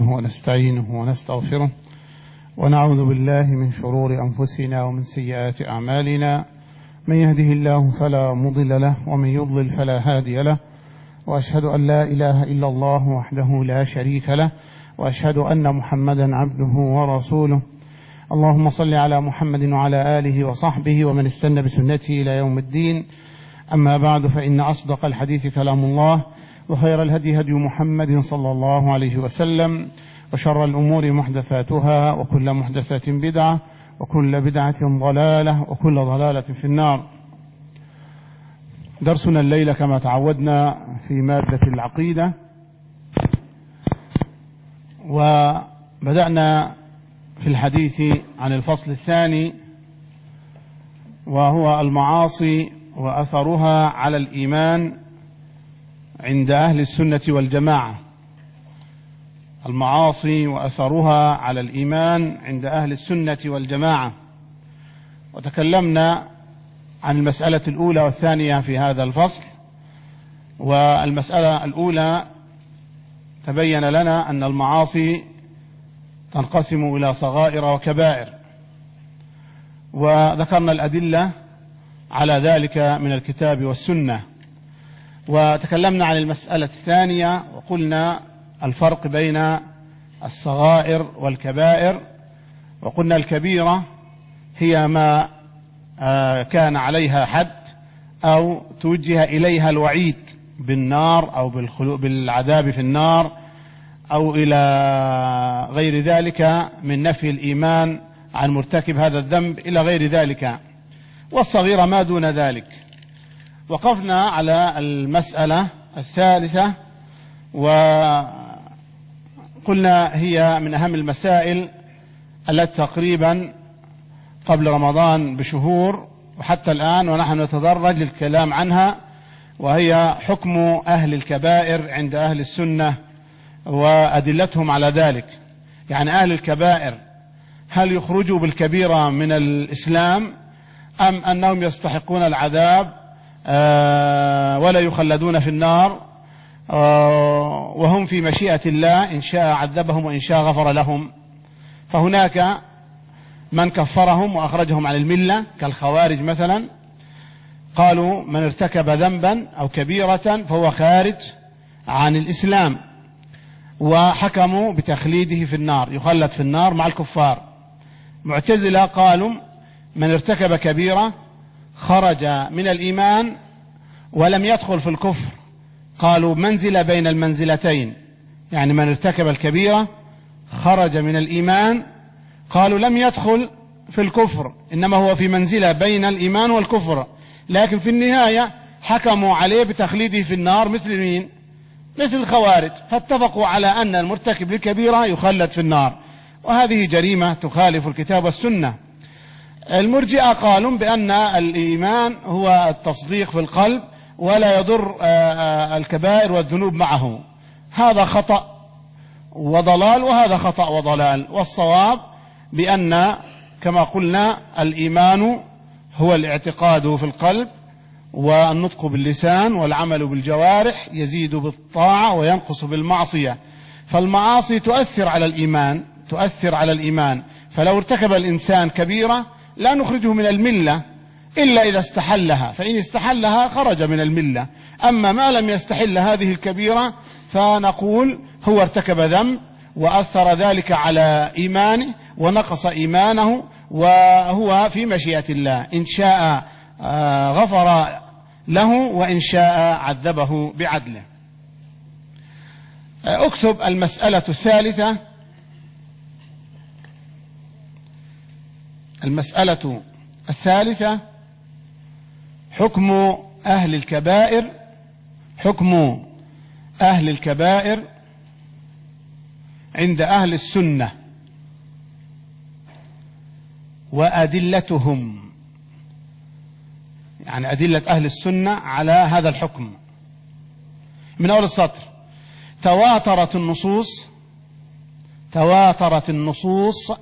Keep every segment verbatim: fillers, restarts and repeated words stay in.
ونستعينه ونستغفره ونعوذ بالله من شرور أنفسنا ومن سيئات أعمالنا، من يهده الله فلا مضل له ومن يضلل فلا هادي له، وأشهد أن لا إله إلا الله وحده لا شريك له، وأشهد أن محمدا عبده ورسوله. اللهم صل على محمد وعلى آله وصحبه ومن استنى بسنته إلى يوم الدين. أما بعد، فإن أصدق الحديث كلام الله، وخير الهدي هدي محمد صلى الله عليه وسلم، وشر الأمور محدثاتها، وكل محدثة بدعة، وكل بدعة ضلالة، وكل ضلالة في النار. درسنا الليلة كما تعودنا في مادة العقيدة، وبدأنا في الحديث عن الفصل الثاني، وهو المعاصي وأثرها على الإيمان عند أهل السنة والجماعة. المعاصي وأثرها على الإيمان عند أهل السنة والجماعة، وتكلمنا عن المسألة الأولى والثانية في هذا الفصل. والمسألة الأولى تبين لنا أن المعاصي تنقسم إلى صغائر وكبائر، وذكرنا الأدلة على ذلك من الكتاب والسنة. وتكلمنا عن المسألة الثانية وقلنا الفرق بين الصغائر والكبائر، وقلنا الكبيرة هي ما كان عليها حد أو توجه إليها الوعيد بالنار أو بالعذاب في النار أو إلى غير ذلك من نفي الإيمان عن مرتكب هذا الذنب إلى غير ذلك، والصغيرة ما دون ذلك. وقفنا على المسألة الثالثة وقلنا هي من أهم المسائل التي تقريبا قبل رمضان بشهور وحتى الآن ونحن نتدرج للكلام عنها، وهي حكم أهل الكبائر عند أهل السنة وأدلتهم على ذلك. يعني أهل الكبائر هل يخرجوا بالكبيرة من الإسلام أم أنهم يستحقون العذاب ولا يخلدون في النار وهم في مشيئة الله، إن شاء عذبهم وإن شاء غفر لهم؟ فهناك من كفرهم وأخرجهم عن الملة كالخوارج مثلا، قالوا من ارتكب ذنبا أو كبيرة فهو خارج عن الإسلام، وحكموا بتخليده في النار، يخلد في النار مع الكفار. معتزلة قالوا من ارتكب كبيرة خرج من الإيمان ولم يدخل في الكفر، قالوا منزلة بين المنزلتين، يعني من ارتكب الكبيرة خرج من الإيمان، قالوا لم يدخل في الكفر، إنما هو في منزلة بين الإيمان والكفر، لكن في النهاية حكموا عليه بتخليده في النار مثل مين؟ مثل الخوارج، فاتفقوا على أن المرتكب للكبيرة يخلد في النار، وهذه جريمة تخالف الكتاب والسنة. المرجئة قالوا بأن الإيمان هو التصديق في القلب ولا يضر الكبائر والذنوب معه، هذا خطأ وضلال، وهذا خطأ وضلال. والصواب بأن كما قلنا الإيمان هو الاعتقاد في القلب والنطق باللسان والعمل بالجوارح، يزيد بالطاعة وينقص بالمعصية. فالمعاصي تؤثر على الإيمان، تؤثر على الإيمان، فلو ارتكب الإنسان كبيرة لا نخرجه من الملة إلا إذا استحلها، فإن استحلها خرج من الملة. أما ما لم يستحل هذه الكبيرة فنقول هو ارتكب ذنب وأثر ذلك على إيمانه ونقص إيمانه، وهو في مشيئة الله، إن شاء غفر له وإن شاء عذبه بعدله. اكتب المسألة الثالثة. المسألة الثالثة حكم أهل الكبائر، حكم أهل الكبائر عند أهل السنة وأدلتهم، يعني أدلة أهل السنة على هذا الحكم. من أول السطر: تواترت النصوص، تواترت النصوص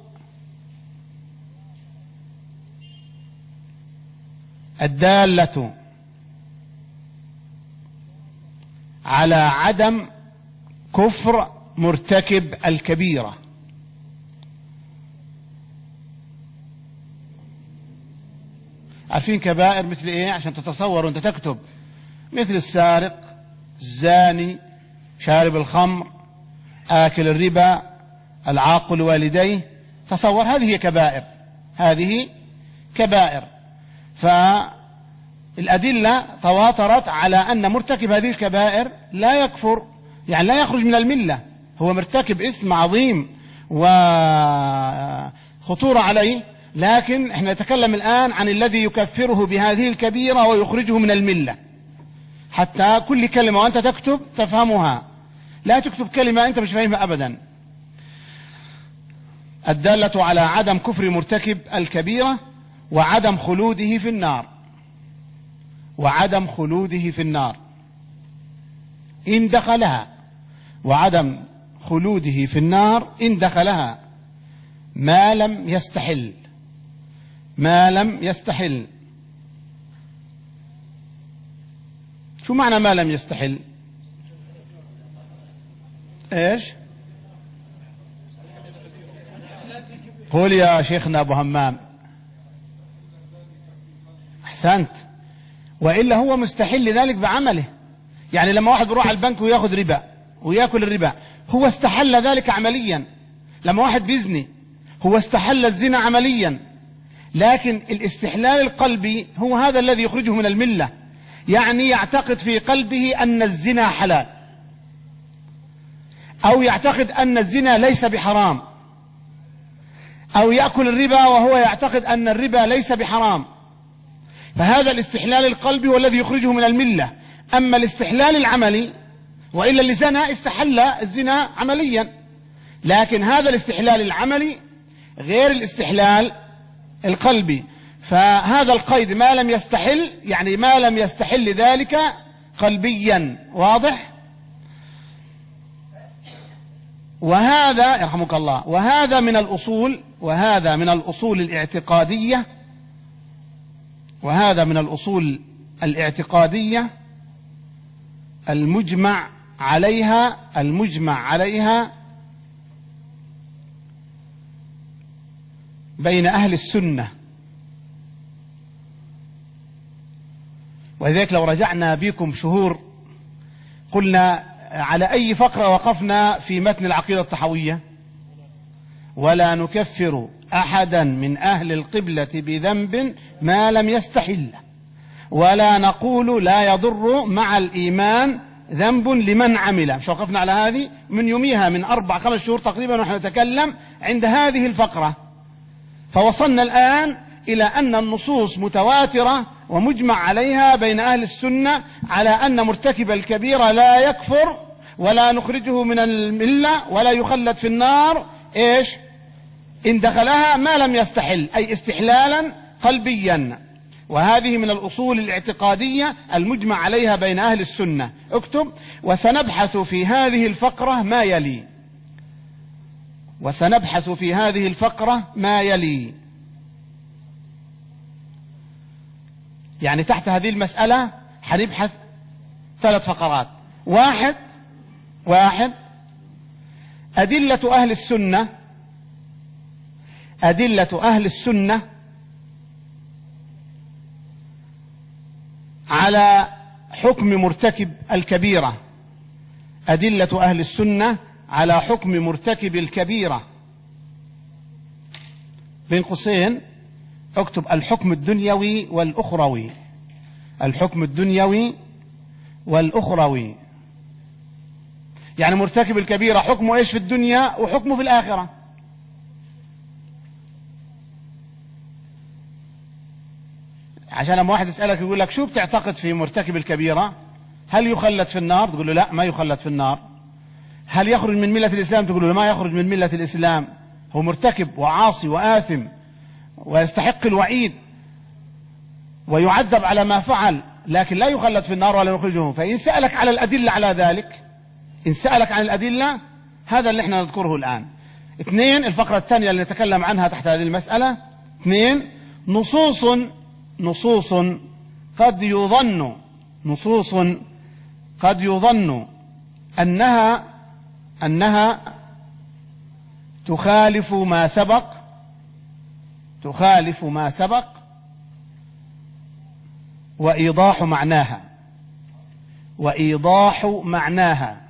الدالة على عدم كفر مرتكب الكبيرة. عارفين كبائر مثل ايه عشان تتصوروا انت تكتب؟ مثل السارق، الزاني، شارب الخمر، آكل الربا، العاق لوالديه. تصور، هذه هي كبائر، هذه كبائر. فالأدلة تواترت على أن مرتكب هذه الكبائر لا يكفر، يعني لا يخرج من الملة، هو مرتكب إثم عظيم وخطورة عليه، لكن احنا نتكلم الآن عن الذي يكفره بهذه الكبيرة ويخرجه من الملة. حتى كل كلمة وأنت تكتب تفهمها، لا تكتب كلمة أنت مش فاهمها أبدا. الدالة على عدم كفر مرتكب الكبيرة وعدم خلوده في النار، وعدم خلوده في النار إن دخلها، وعدم خلوده في النار إن دخلها ما لم يستحل، ما لم يستحل. شو معنى ما لم يستحل؟ ايش؟ قول يا شيخنا ابو همام. احسنت. والا هو مستحل ذلك بعمله. يعني لما واحد يروح على البنك وياخذ ربا وياكل الربا، هو استحل ذلك عمليا. لما واحد بيزني هو استحل الزنا عمليا، لكن الاستحلال القلبي هو هذا الذي يخرجه من الملة. يعني يعتقد في قلبه أن الزنا حلال، أو يعتقد أن الزنا ليس بحرام، أو يأكل الربا وهو يعتقد أن الربا ليس بحرام. فهذا الاستحلال القلبي هو الذي يخرجه من الملة. أما الاستحلال العملي، وإلا اللي زنا استحل الزنا عمليا، لكن هذا الاستحلال العملي غير الاستحلال القلبي. فهذا القيد ما لم يستحل، يعني ما لم يستحل ذلك قلبيا. واضح؟ وهذا يرحمك الله، وهذا من الأصول، وهذا من الأصول الاعتقادية، وهذا من الأصول الاعتقادية المجمع عليها، المجمع عليها بين أهل السنة. ولذلك لو رجعنا بكم شهور قلنا على أي فقرة وقفنا في متن العقيدة الطحوية؟ ولا نكفر أحدا من أهل القبلة بذنب ما لم يستحل، ولا نقول لا يضر مع الإيمان ذنب لمن عمل. مش وقفنا على هذه من يوميها، من أربع خمس شهور تقريبا ونحن نتكلم عند هذه الفقرة. فوصلنا الآن إلى أن النصوص متواترة ومجمع عليها بين أهل السنة على أن مرتكب الكبيرة لا يكفر ولا نخرجه من الملة ولا يخلد في النار. إيش؟ إن دخلها ما لم يستحل، أي استحلالا قلبيا. وهذه من الأصول الاعتقادية المجمع عليها بين أهل السنة. اكتب: وسنبحث في هذه الفقرة ما يلي، وسنبحث في هذه الفقرة ما يلي. يعني تحت هذه المسألة حنبحث ثلاث فقرات. واحد واحد أدلة أهل السنة، أدلة أهل السنة على حكم مرتكب الكبيرة، أدلة أهل السنة على حكم مرتكب الكبيرة. بين قوسين اكتب: الحكم الدنيوي والأخروي، الحكم الدنيوي والأخروي. يعني مرتكب الكبيرة حكمه إيش في الدنيا وحكمه في الآخرة. عشان لما واحد يسألك يقول لك: شو بتعتقد في مرتكب الكبيرة؟ هل يخلد في النار؟ تقول له: لا، ما يخلد في النار. هل يخرج من ملة الإسلام؟ تقول له: ما يخرج من ملة الإسلام، هو مرتكب وعاصي وآثم ويستحق الوعيد ويعذب على ما فعل، لكن لا يخلد في النار ولا يخرجه. فإن سألك على الأدلة على ذلك، إن سألك عن الأدلة، هذا اللي احنا نذكره الآن. اثنين، الفقرة الثانية اللي نتكلم عنها تحت هذه المسألة. اثنين، نصوص نصوص قد يظن نصوص قد يظن أنها أنها تخالف ما سبق تخالف ما سبق وإيضاح معناها وإيضاح معناها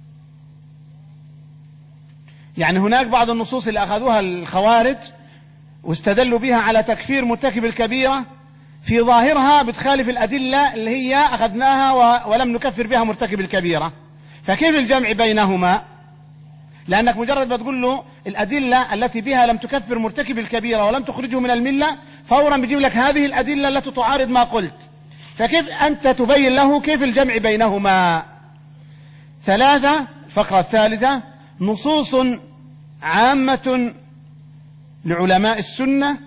يعني هناك بعض النصوص اللي أخذوها الخوارج واستدلوا بها على تكفير مرتكب الكبيرة في ظاهرها بتخالف الأدلة اللي هي أخذناها ولم نكفر بها مرتكب الكبيرة. فكيف الجمع بينهما؟ لأنك مجرد ما تقول له الأدلة التي بها لم تكفر مرتكب الكبيرة ولم تخرجه من الملة فورا بيجيب لك هذه الأدلة التي تعارض ما قلت. فكيف أنت تبين له كيف الجمع بينهما؟ ثلاثة، الفقرة الثالثة: نصوص عامة لعلماء السنة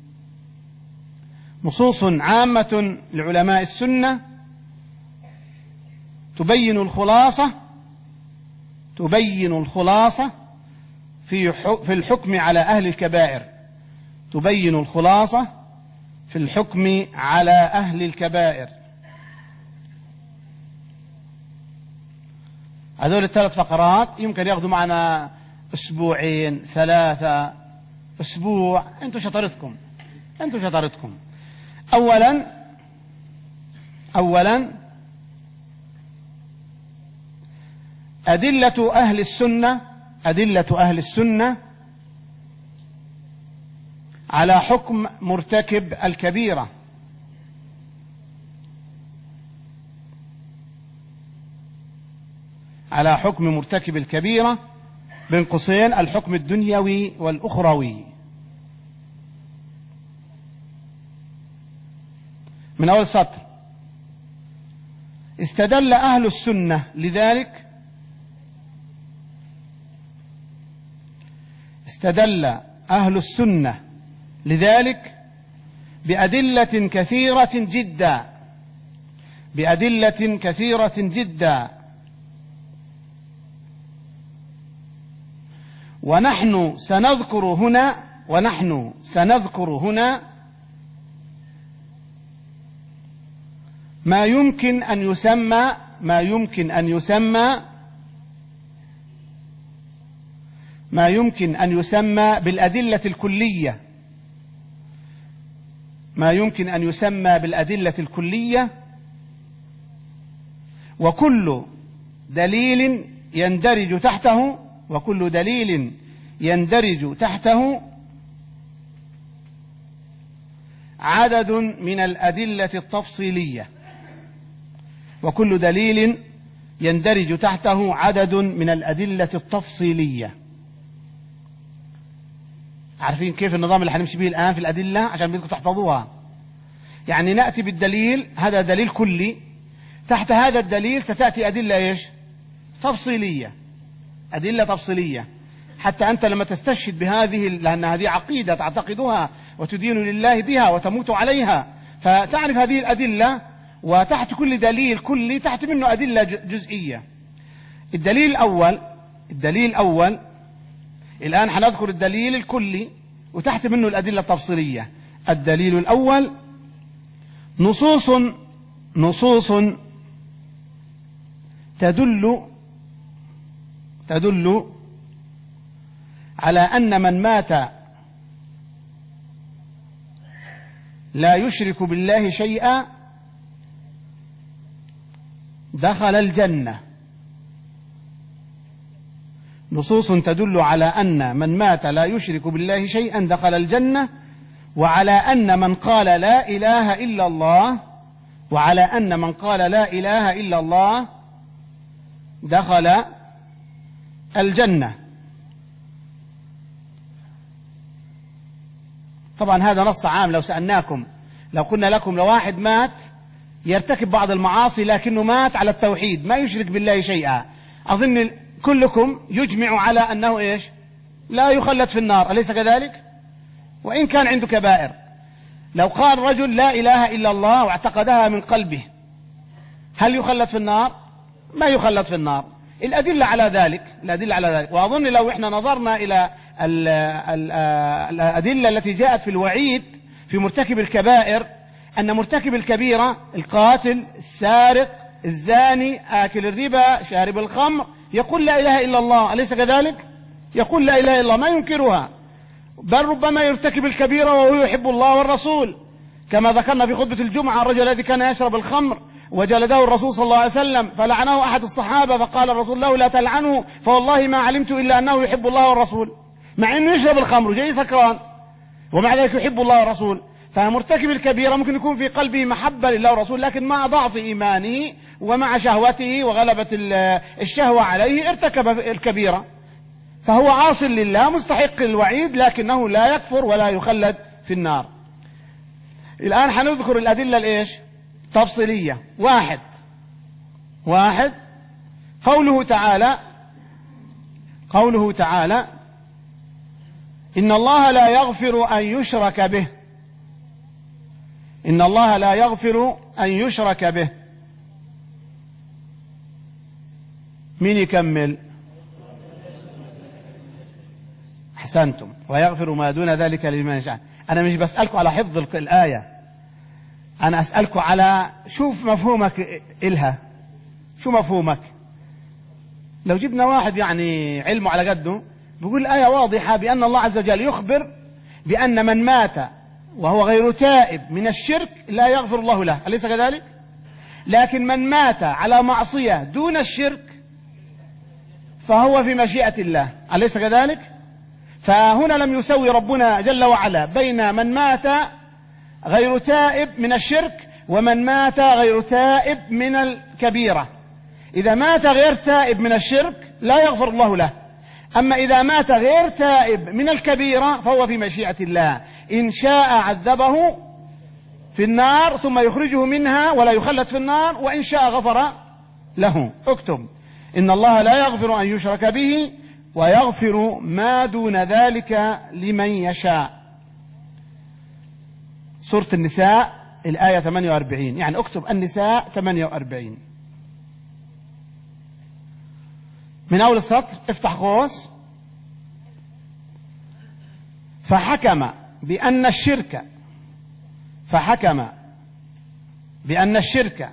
نصوص عامة لعلماء السنة تبين الخلاصة تبين الخلاصة في في الحكم على أهل الكبائر تبين الخلاصة في الحكم على أهل الكبائر. هذول الثلاث فقرات يمكن ياخذوا معنا أسبوعين ثلاثة أسبوع، أنتم شطرتكم أنتم شطرتكم. أولا أولا أدلة أهل السنة أدلة أهل السنة على حكم مرتكب الكبيرة. على حكم مرتكب الكبيرة بين قوسين الحكم الدنيوي والأخروي. من أول سطر: استدل أهل السنة لذلك استدل أهل السنة لذلك بأدلة كثيرة جدا بأدلة كثيرة جدا ونحن سنذكر هنا ونحن سنذكر هنا ما يمكن أن يسمى ما يمكن أن يسمى ما يمكن أن يسمى بالأدلة الكلية ما يمكن أن يسمى بالأدلة الكلية وكل دليل يندرج تحته وكل دليل يندرج تحته عدد من الأدلة التفصيلية وكل دليل يندرج تحته عدد من الأدلة التفصيلية. عارفين كيف النظام اللي هنمشي به الآن في الأدلة عشان بدكم تحفظوها؟ يعني نأتي بالدليل، هذا دليل كلي، تحت هذا الدليل ستأتي أدلة إيش؟ تفصيلية، أدلة تفصيلية، حتى أنت لما تستشهد بهذه، لأن هذه عقيدة تعتقدها وتدين لله بها وتموت عليها، فتعرف هذه الأدلة، وتحت كل دليل كلي تحت منه أدلة جزئية. الدليل الأول الدليل الأول الآن حنذكر الدليل الكلي وتحت منه الأدلة التفصيلية. الدليل الأول: نصوص نصوص تدل تدل على أن من مات لا يشرك بالله شيئا دخل الجنة. نصوص تدل على أن من مات لا يشرك بالله شيئا دخل الجنة، وعلى أن من قال لا إله إلا الله وعلى أن من قال لا إله إلا الله دخل الجنة. طبعا هذا نص عام. لو سألناكم، لو قلنا لكم لو واحد مات يرتكب بعض المعاصي لكنه مات على التوحيد ما يشرك بالله شيئا، أظن كلكم يجمع على أنه إيش؟ لا يخلد في النار، أليس كذلك؟ وإن كان عنده كبائر. لو قال رجل لا إله إلا الله واعتقدها من قلبه هل يخلد في النار؟ ما يخلد في النار. الأدلة على ذلك الأدلة على ذلك وأظن لو إحنا نظرنا إلى الأدلة التي جاءت في الوعيد في مرتكب الكبائر، أن مرتكب الكبيرة القاتل، السارق، الزاني، آكل الربا، شارب الخمر، يقول لا إله إلا الله، أليس كذلك؟ يقول لا إله إلا الله ما ينكرها، بل ربما يرتكب الكبيرة وهو يحب الله والرسول، كما ذكرنا في خطبة الجمعة الرجل الذي كان يشرب الخمر وجلده الرسول صلى الله عليه وسلم فلعنه أحد الصحابة، فقال الرسول له لا تلعنه فوالله ما علمت إلا أنه يحب الله والرسول، مع أنه يشرب الخمر جاي سكران ومع ذلك يحب الله والرسول. فمرتكب الكبيرة ممكن يكون في قلبه محبة لله والرسول، لكن مع ضعف إيمانه ومع شهوته وغلبة الشهوة عليه ارتكب الكبيرة، فهو عاص لله مستحق الوعيد، لكنه لا يكفر ولا يخلد في النار. الآن حنذكر الأدلة الإيش؟ تفصيلية. واحد واحد قوله تعالى قوله تعالى إن الله لا يغفر أن يشرك به، إن الله لا يغفر أن يشرك به. مين يكمل؟ أحسنتم. ويغفر ما دون ذلك لمن يشاء. أنا مش بسألكم على حفظ الآية، أنا أسألكم على شوف مفهومك إلها، شو مفهومك؟ لو جبنا واحد يعني علمه على قده بيقول الآية واضحة بأن الله عز وجل يخبر بأن من مات وهو غير تائب من الشرك لا يغفر الله له، أليس كذلك؟ لكن من مات على معصية دون الشرك فهو في مشيئة الله، أليس كذلك؟ فهنا لم يسوي ربنا جل وعلا بين من مات غير تائب من الشرك ومن مات غير تائب من الكبيرة. إذا مات غير تائب من الشرك لا يغفر الله له، أما إذا مات غير تائب من الكبيرة فهو في مشيئة الله، إن شاء عذبه في النار ثم يخرجه منها ولا يخلد في النار، وإن شاء غفر له. اكتب إن الله لا يغفر أن يشرك به ويغفر ما دون ذلك لمن يشاء. سورة النساء الآية ثمانية وأربعين، يعني اكتب النساء ثمانية وأربعين من أول السطر، افتح قوس. فحكم بأن الشرك فحكم بأن الشرك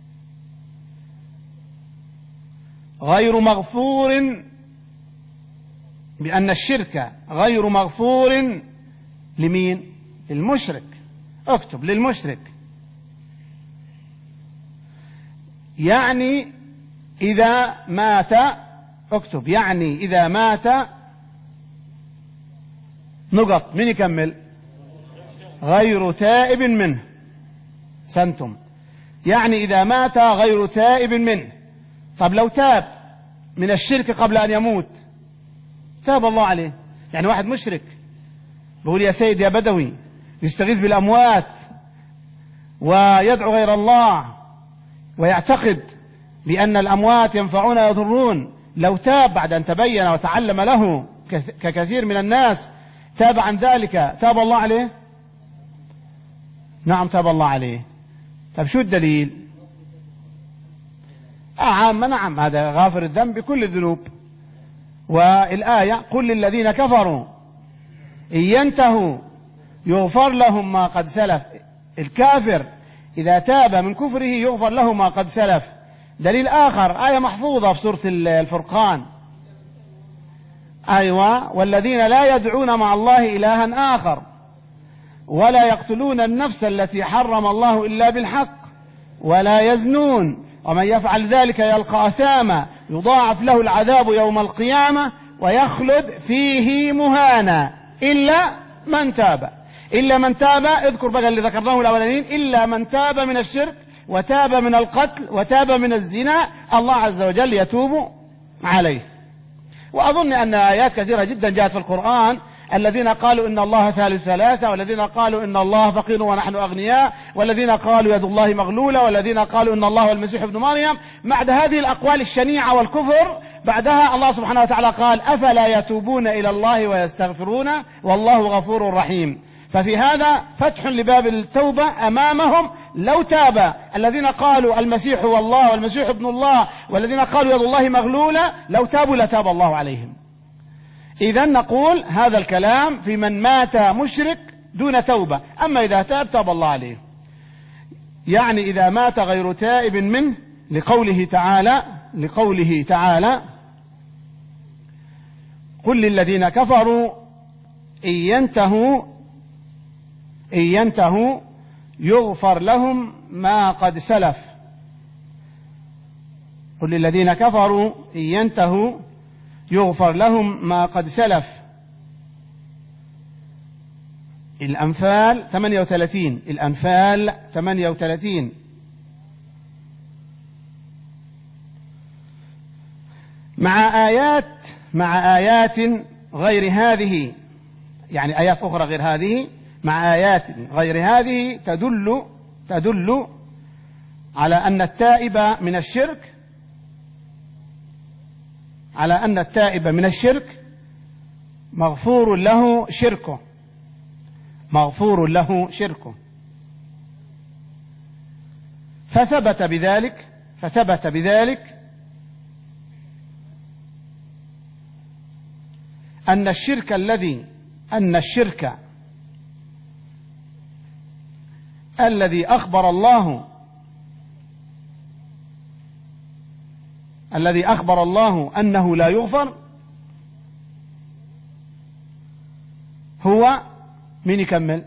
غير مغفور بأن الشرك غير مغفور لمين؟ المشرك. اكتب للمشرك، يعني إذا مات، اكتب يعني إذا مات نقط، من يكمل؟ غير تائب منه. سنتم، يعني إذا مات غير تائب منه. طب لو تاب من الشرك قبل أن يموت تاب الله عليه. يعني واحد مشرك بيقول يا سيد يا بدوي، يستغيث بالأموات ويدعو غير الله ويعتقد بأن الأموات ينفعون ويضرون، لو تاب بعد أن تبين وتعلم له ككثير من الناس تاب عن ذلك تاب الله عليه؟ نعم تاب الله عليه. طب شو الدليل؟ آه عام نعم، هذا غافر الذنب بكل الذنوب. والآية قل للذين كفروا إن ينتهوا يغفر لهم ما قد سلف. الكافر إذا تاب من كفره يغفر له ما قد سلف. دليل آخر آية محفوظة في سورة الفرقان، أيوة، والذين لا يدعون مع الله إلها آخر ولا يقتلون النفس التي حرم الله إلا بالحق ولا يزنون ومن يفعل ذلك يلقى أثاما يضاعف له العذاب يوم القيامة ويخلد فيه مهانا إلا من تاب. إلا من تاب، اذكر بقى اللي ذكرناه الأولانيين، إلا من تاب من الشرك وتاب من القتل وتاب من الزنا الله عز وجل يتوب عليه. وأظن أن آيات كثيرة جدا جاءت في القرآن، الذين قالوا إن الله ثالث ثلاثة، والذين قالوا إن الله فقير ونحن أغنياء، والذين قالوا يد الله مغلولة، والذين قالوا إن الله والمسيح ابن مريم. بعد هذه الأقوال الشنيعة والكفر بعدها الله سبحانه وتعالى قال أفلا يتوبون إلى الله ويستغفرون والله غفور رحيم. ففي هذا فتح لباب التوبة أمامهم لو تاب. الذين قالوا المسيح هو الله والمسيح ابن الله والذين قالوا يد الله مغلولة لو تابوا لتاب الله عليهم. إذن نقول هذا الكلام في من مات مشرك دون توبة، أما إذا تاب تاب الله عليه. يعني إذا مات غير تائب منه، لقوله تعالى لقوله تعالى قل للذين كفروا إن ينتهوا إن ينتهوا يغفر لهم ما قد سلف. قل للذين كفروا إن ينتهوا يغفر لهم ما قد سلف. الأنفال ثمانية وثلاثين. الأنفال ثمانية وثلاثين. مع آيات مع آيات غير هذه، يعني آيات أخرى غير هذه، مع آيات غير هذه تدل تدل على أن التائب من الشرك على أن التائب من الشرك مغفور له شركه مغفور له شركه فثبت بذلك فثبت بذلك أن الشرك الذي أن الشرك الذي أخبر الله الذي أخبر الله أنه لا يغفر هو مين يكمل؟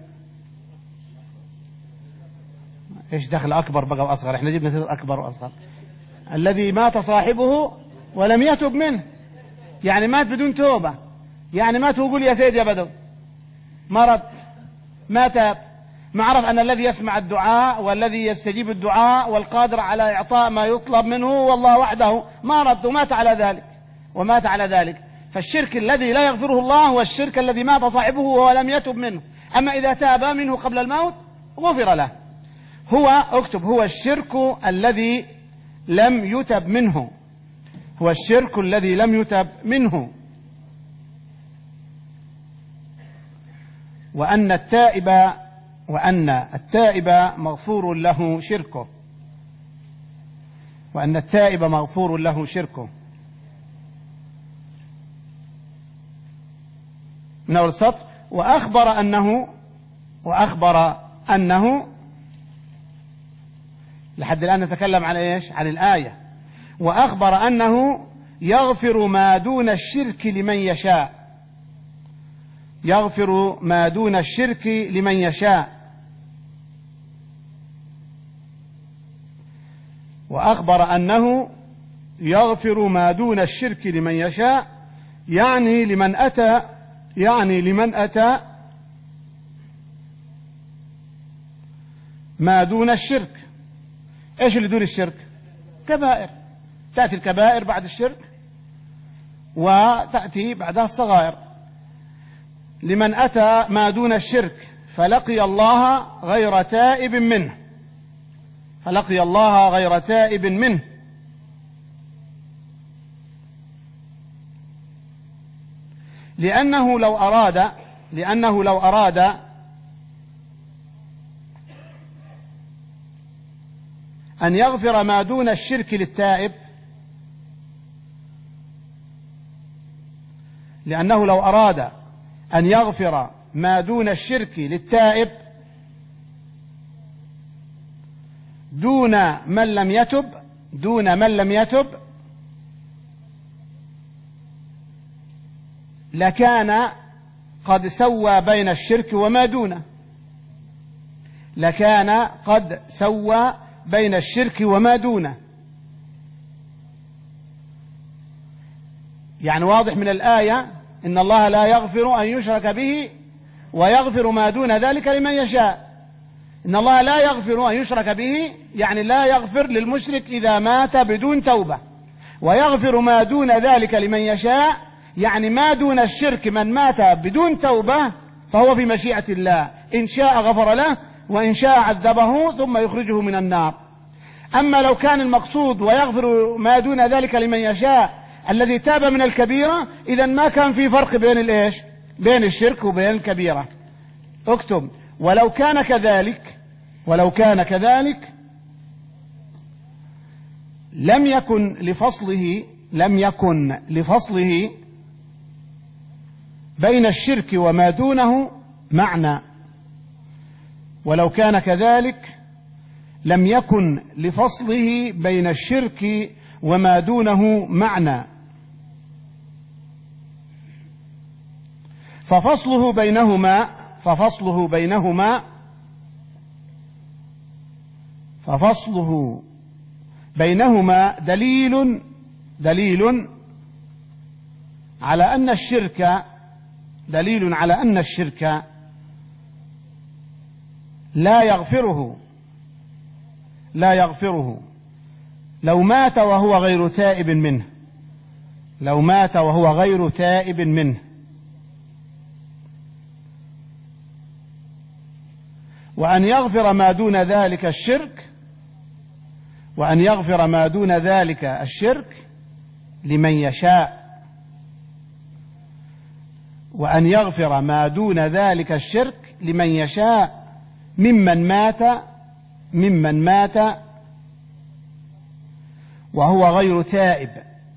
إيش دخل أكبر بقى وأصغر؟ إحنا جبنا سيرة أكبر وأصغر. الذي مات صاحبه ولم يتب منه، يعني مات بدون توبة، يعني مات ويقول يا سيد يا بدو، مرض ما تاب، ما عرف أن الذي يسمع الدعاء والذي يستجيب الدعاء والقادر على إعطاء ما يطلب منه والله وحده، ما رد ومات على ذلك ومات على ذلك. فالشرك الذي لا يغفره الله هو الشرك الذي مات صاحبه ولم يتب منه. أما إذا تاب منه قبل الموت غفر له. هو اكتب هو الشرك الذي لم يتب منه هو الشرك الذي لم يتب منه وأن التائب وأن التائب مغفور له شركه وأن التائب مغفور له شركه من أول السطر. وأخبر أنه وأخبر أنه لحد الآن نتكلم عن إيش؟ عن الآية. وأخبر أنه يغفر ما دون الشرك لمن يشاء يغفر ما دون الشرك لمن يشاء وأخبر أنه يغفر ما دون الشرك لمن يشاء يعني لمن أتى يعني لمن أتى ما دون الشرك. إيش اللي دون الشرك؟ كبائر. تأتي الكبائر بعد الشرك وتأتي بعدها الصغائر. لمن أتى ما دون الشرك فلقي الله غير تائب منه فلقي الله غير تائب منه لأنه لو أراد لأنه لو أراد أن يغفر ما دون الشرك للتائب لأنه لو أراد أن يغفر ما دون الشرك للتائب دون من لم يتب دون من لم يتب لكان قد سوى بين الشرك وما دونه لكان قد سوى بين الشرك وما دونه. يعني واضح من الآية إن الله لا يغفر أن يشرك به ويغفر ما دون ذلك لمن يشاء. إن الله لا يغفر أن يشرك به يعني لا يغفر للمشرك إذا مات بدون توبة، ويغفر ما دون ذلك لمن يشاء يعني ما دون الشرك من مات بدون توبة فهو في مشيئة الله، إن شاء غفر له وإن شاء عذبه ثم يخرجه من النار. أما لو كان المقصود ويغفر ما دون ذلك لمن يشاء الذي تاب من الكبيرة إذا ما كان في فرق بين الإيش؟ بين الشرك وبين الكبيرة. اكتب ولو كان كذلك ولو كان كذلك لم يكن لفصله لم يكن لفصله بين الشرك وما دونه معنى ولو كان كذلك لم يكن لفصله بين الشرك وما دونه معنى ففصله بينهما ففصله بينهما ففصله بينهما دليل دليل على أن الشرك دليل على أن الشرك لا يغفره لا يغفره لو مات وهو غير تائب منه لو مات وهو غير تائب منه وأن يغفر ما دون ذلك الشرك وأن يغفر ما دون ذلك الشرك لمن يشاء وأن يغفر ما دون ذلك الشرك لمن يشاء ممن مات ممن مات وهو غير تائب.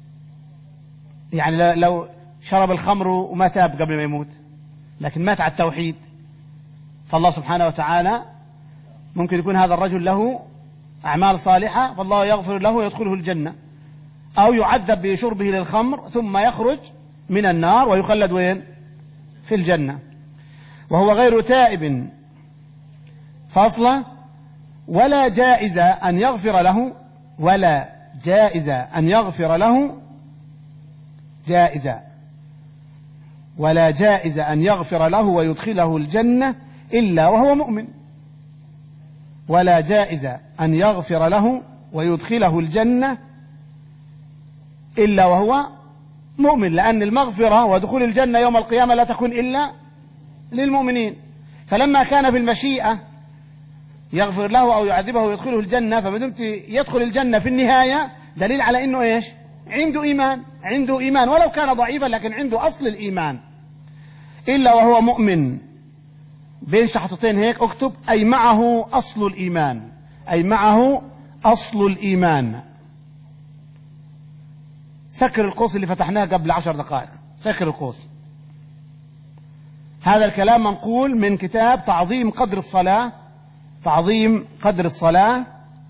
يعني لو شرب الخمر وما تاب قبل ما يموت لكن مات على التوحيد، فالله سبحانه وتعالى ممكن يكون هذا الرجل له أعمال صالحة فالله يغفر له ويدخله الجنة، أو يعذب بشربه للخمر ثم يخرج من النار ويخلد وين؟ في الجنة وهو غير تائب. فاصلة. ولا جائز أن يغفر له ولا جائز أن يغفر له جائزة ولا جائز أن يغفر له ويدخله الجنة إلا وهو مؤمن ولا جائز أن يغفر له ويدخله الجنة إلا وهو مؤمن، لأن المغفرة ودخول الجنة يوم القيامة لا تكون إلا للمؤمنين. فلما كان في المشيئة يغفر له أو يعذبه ويدخله الجنة، فمدمت يدخل الجنة في النهاية دليل على أنه إيش؟ عنده إيمان عنده إيمان ولو كان ضعيفا لكن عنده أصل الإيمان. إلا وهو مؤمن بين شحطتين هيك اكتب أي معه أصل الإيمان أي معه أصل الإيمان. سكر القوس اللي فتحناه قبل عشر دقائق، سكر القوس. هذا الكلام منقول من كتاب تعظيم قدر الصلاة تعظيم قدر الصلاة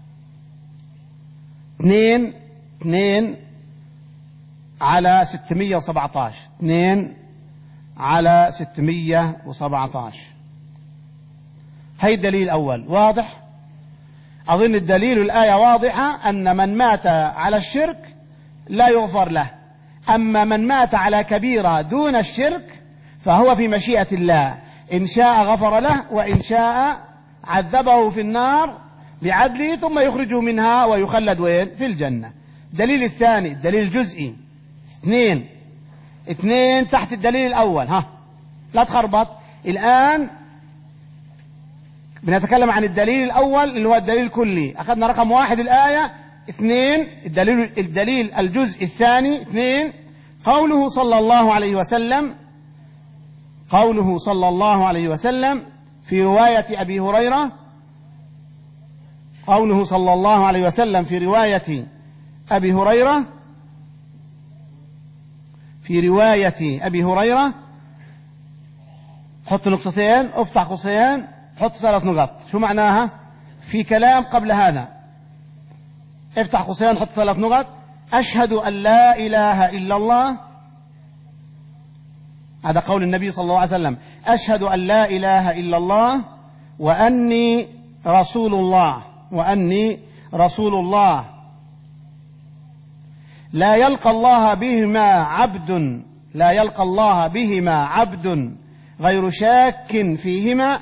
اثنين اثنين على ستمية وسبعة عشر اثنين على ستمية وسبعة عشر. هي الدليل الأول واضح. أظن الدليل الآية واضحة أن من مات على الشرك لا يغفر له، أما من مات على كبيرة دون الشرك فهو في مشيئة الله، إن شاء غفر له وإن شاء عذبه في النار بعدله ثم يخرجه منها ويخلد وين؟ في الجنة. دليل الثاني الدليل الجزئي اثنين اثنين تحت الدليل الأول. ها لا تخربط. الآن بنتكلم عن الدليل الأول اللي هو الدليل الكلي. أخذنا رقم واحد الآية اثنين الدليل الدليل الجزء الثاني اثنين قوله صلى الله عليه وسلم قوله صلى الله عليه وسلم في رواية أبي هريرة قوله صلى الله عليه وسلم في رواية أبي هريرة في رواية أبي هريرة حط نقطتين افتح قوسين حط ثلاث نقط. شو معناها؟ في كلام قبل هذا افتح قوسين حط ثلاث نقط. أشهد أن لا إله إلا الله، هذا قول النبي صلى الله عليه وسلم، أشهد أن لا إله إلا الله وأني رسول الله وأني رسول الله لا يلقى الله بهما عبد لا يلقى الله بهما عبد غير شاك فيهما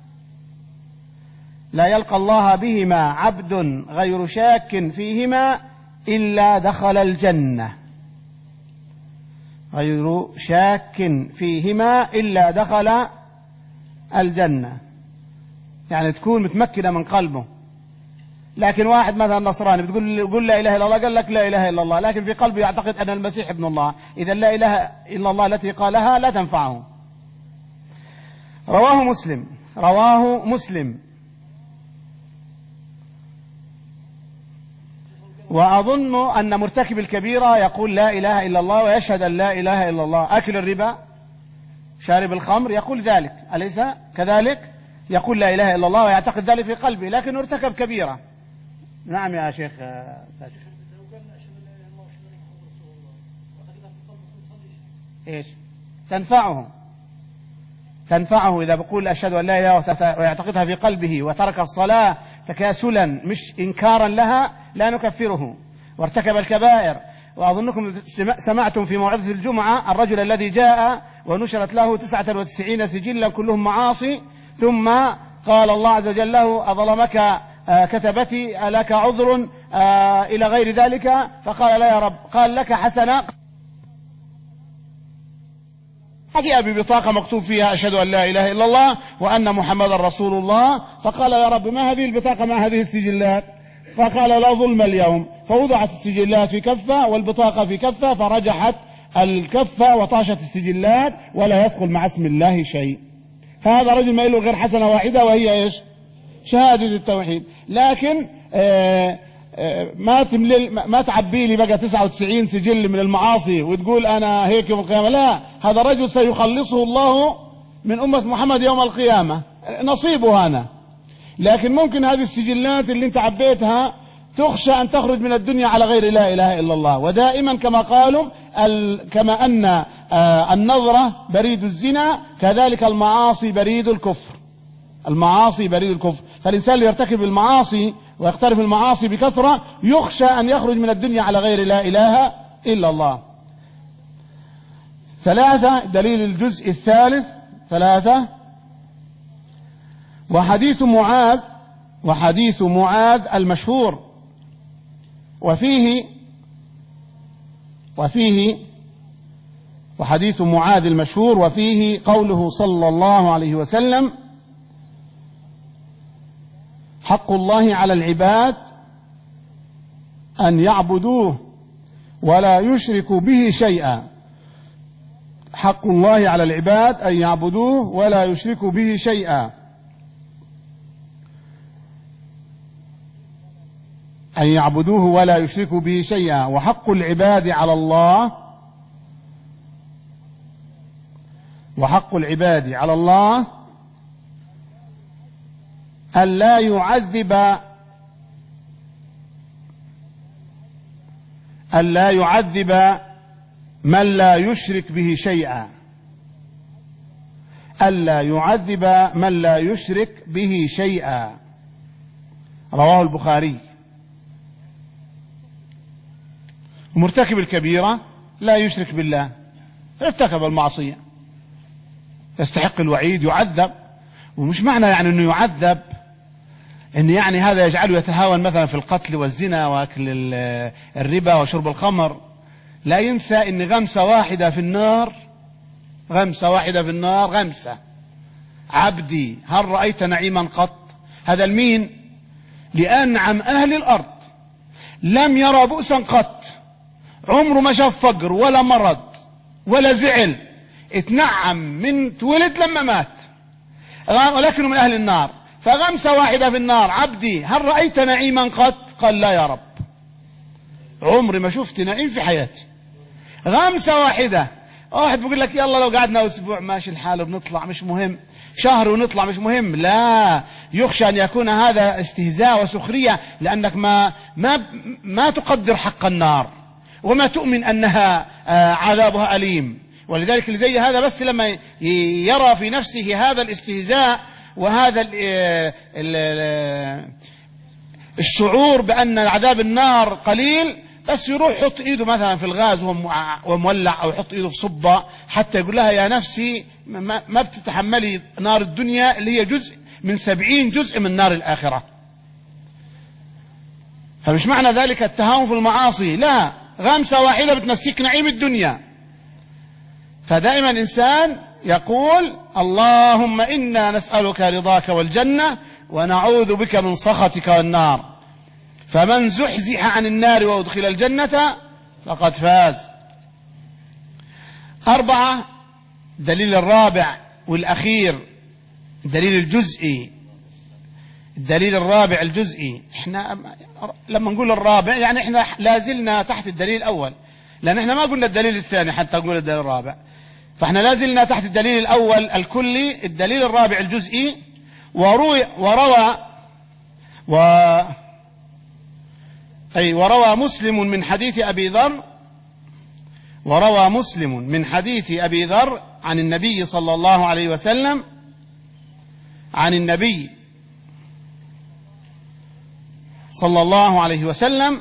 لا يلقى الله بهما عبد غير شاك فيهما إلا دخل الجنة غير شاك فيهما إلا دخل الجنة. يعني تكون متمكنة من قلبه. لكن واحد مثلا نصراني بتقول قل لا إله إلا الله قال لك لا إله إلا الله لكن في قلبه يعتقد أن المسيح ابن الله، إذا لا إله إلا الله التي قالها لا تنفعه. رواه مسلم رواه مسلم وأظن أن مرتكب الكبيرة يقول لا إله إلا الله ويشهد أن لا إله إلا الله. أكل الربا شارب الخمر يقول ذلك أليس كذلك؟ يقول لا إله إلا الله ويعتقد ذلك في قلبه لكن ارتكب كبيرة. نعم يا شيخ باشا. إيش تنفعه تنفعه إذا بقول أشهد أن لا إله ويعتقدها في قلبه وترك الصلاة تكاسلا مش إنكارا لها لا نكفره وارتكب الكبائر. وأظنكم سمعتم في موعظة الجمعة الرجل الذي جاء ونشرت له تسعة وتسعين سجلا كلهم معاصي، ثم قال الله عز وجل له أظلمك كتبتي ألك عذر إلى غير ذلك؟ فقال لا يا رب. قال لك حسنة، أجيء ببطاقة مكتوب فيها أشهد أن لا إله إلا الله وأن محمد رسول الله. فقال يا رب ما هذه البطاقة مع هذه السجلات؟ فقال لا ظلم اليوم. فوضعت السجلات في كفة والبطاقة في كفة، فرجحت الكفة وطاشت السجلات ولا يدخل مع اسم الله شيء. فهذا رجل ما له غير حسنة واحدة وهي إيش؟ شهادة التوحيد. لكن آآ آآ ما تملي ما تعبي لي بقى تسعة وتسعين سجل من المعاصي وتقول أنا هيك يوم القيامة. لا، هذا رجل سيخلصه الله من أمة محمد يوم القيامة، نصيبه أنا. لكن ممكن هذه السجلات اللي انت عبيتها تخشى أن تخرج من الدنيا على غير لا إله إلا الله. ودائما كما قالوا كما أن النظرة بريد الزنا كذلك المعاصي بريد الكفر. المعاصي بريد الكفر. فالإنسان اللي يرتكب المعاصي ويقترف المعاصي بكثرة يخشى أن يخرج من الدنيا على غير لا إله إلا الله. ثلاثة، دليل الجزء الثالث ثلاثة، وحديث معاذ وحديث معاذ المشهور وفيه وفيه وحديث معاذ المشهور وفيه قوله صلى الله عليه وسلم: حق الله على العباد أن يعبدوه ولا يشركوا به شيئا. حق الله على العباد أن يعبدوه ولا يشركوا به شيئا. أن يعبدوه ولا يشركوا به شيئا. وحق العباد على الله وحق العباد على الله أن لا يعذب أن لا يعذب من لا يشرك به شيئا. أن لا يعذب من لا يشرك به شيئا. رواه البخاري. مرتكب الكبيرة لا يشرك بالله، ارتكب المعصية يستحق الوعيد، يعذب. ومش معنى يعني أنه يعذب أن يعني هذا يجعله يتهاون مثلا في القتل والزنا وأكل الربا وشرب الخمر. لا ينسى أن غمسة واحدة في النار غمسة واحدة في النار غمسة. عبدي هل رأيت نعيما قط؟ هذا المين؟ لأنعم أهل الأرض، لم يرى بؤسا قط، عمره ما شاف فقر ولا مرض ولا زعل، اتنعم من تولد لما مات، ولكنه من أهل النار. فغمسة واحدة في النار: عبدي هل رأيت نعيما قط؟ قال لا يا رب، عمري ما شفت نعيم في حياتي. غمسة واحدة. واحد بيقول لك يلا لو قعدنا أسبوع ماشي الحال بنطلع مش مهم، شهر ونطلع مش مهم. لا، يخشى أن يكون هذا استهزاء وسخرية، لأنك ما ما ما تقدر حق النار وما تؤمن أنها عذابها أليم. ولذلك اللي زي هذا بس لما يرى في نفسه هذا الاستهزاء وهذا الشعور بأن عذاب النار قليل، بس يروح يحط ايده مثلا في الغاز وهو مولع، او يحط ايده في صبة حتى يقول لها يا نفسي ما بتتحملي نار الدنيا اللي هي جزء من سبعين جزء من نار الآخرة. فمش معنى ذلك التهاون في المعاصي، لا، غمسة واحدة بتنسيك نعيم الدنيا. فدائما إنسان يقول اللهم إنا نسألك رضاك والجنة ونعوذ بك من سخطك والنار، فمن زحزح عن النار وأدخل الجنة فقد فاز. أربعة، دليل الرابع والأخير، دليل الجزئي. الدليل الرابع الجزئي، احنا لما نقول الرابع يعني احنا لازلنا تحت الدليل الأول، لأن احنا ما قلنا الدليل الثاني حتى نقول الدليل الرابع، فاحنا لازلنا تحت الدليل الأول الكلي. الدليل الرابع الجزئي: وروي وروى و أي وروى مسلم من حديث أبي ذر وروى مسلم من حديث أبي ذر عن النبي صلى الله عليه وسلم عن النبي صلى الله عليه وسلم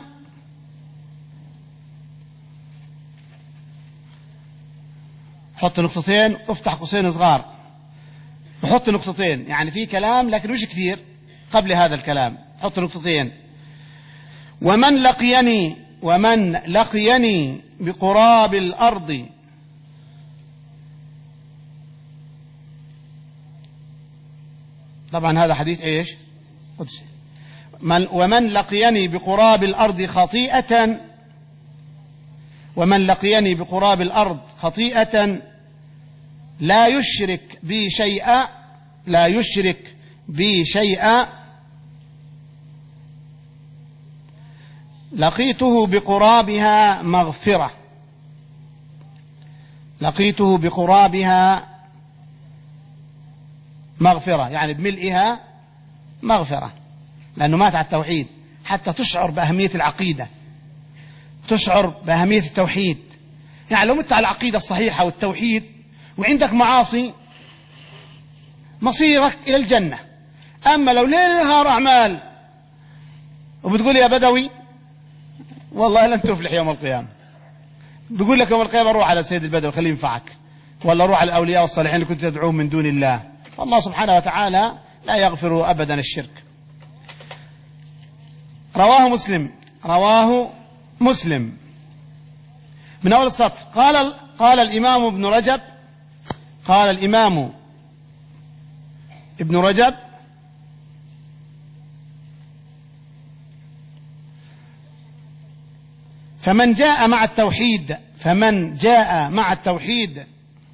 حط نقطتين، افتح قوسين صغار وحط نقطتين، يعني في كلام لكن مش كثير قبل هذا الكلام، حط نقطتين. ومن لقيني ومن لقيني بقراب الأرض طبعا هذا حديث ايش؟ قدسي. من ومن لقيني بقراب الأرض خطيئة ومن لقيني بقراب الأرض خطيئة لا يشرك بي شيئا لا يشرك بي شيئا لقيته بقرابها مغفرة لقيته بقرابها مغفرة يعني بملئها مغفرة، لأنه مات على التوحيد. حتى تشعر بأهمية العقيدة، تشعر بأهمية التوحيد. يعني لو مت على العقيدة الصحيحة والتوحيد وعندك معاصي مصيرك إلى الجنة. أما لو ليل نهار أعمال وبتقول يا بدوي والله لن تفلح يوم القيامة، بيقول لك يوم القيامة روح على سيد البدوي خليه ينفعك، ولا روح على الأولياء والصالحين اللي كنت تدعوهم من دون الله. الله سبحانه وتعالى لا يغفر أبدا الشرك. رواه مسلم رواه مسلم من أول السطر. قال قال الإمام ابن رجب قال الإمام ابن رجب فمن جاء مع التوحيد فمن جاء مع التوحيد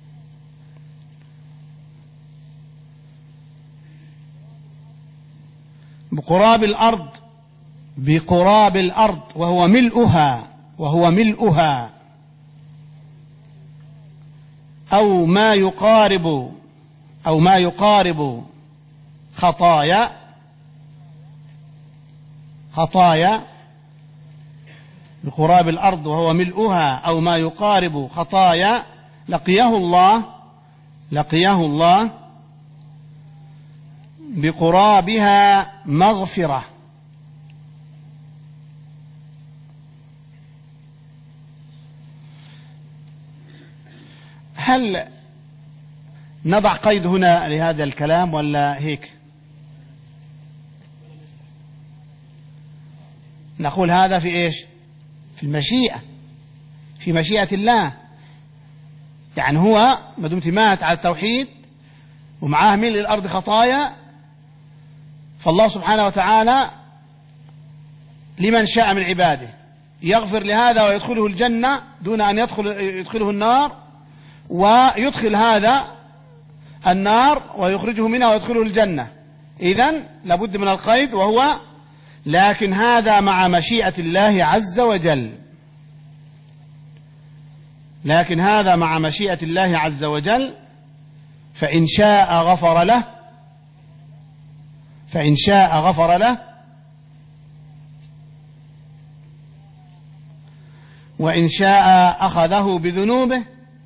بقراب الأرض بقراب الأرض وهو ملؤها وهو ملؤها أو ما يقارب أو ما يقارب خطايا خطايا بقراب الأرض وهو ملؤها أو ما يقارب خطايا لقيه الله لقيه الله بقرابها مغفرة. هل نضع قيد هنا لهذا الكلام ولا هيك نقول هذا في إيش؟ في المشيئة، في مشيئة الله. يعني هو ما دمت مات على التوحيد ومعاه ملء الأرض خطايا، فالله سبحانه وتعالى لمن شاء من عباده يغفر لهذا ويدخله الجنة دون أن يدخل يدخله النار، ويدخل هذا النار ويخرجه منها ويدخله الجنة. إذن لابد من القيد، وهو لكن هذا مع مشيئة الله عز وجل لكن هذا مع مشيئة الله عز وجل فإن شاء غفر له فإن شاء غفر له وإن شاء أخذه بذنوبه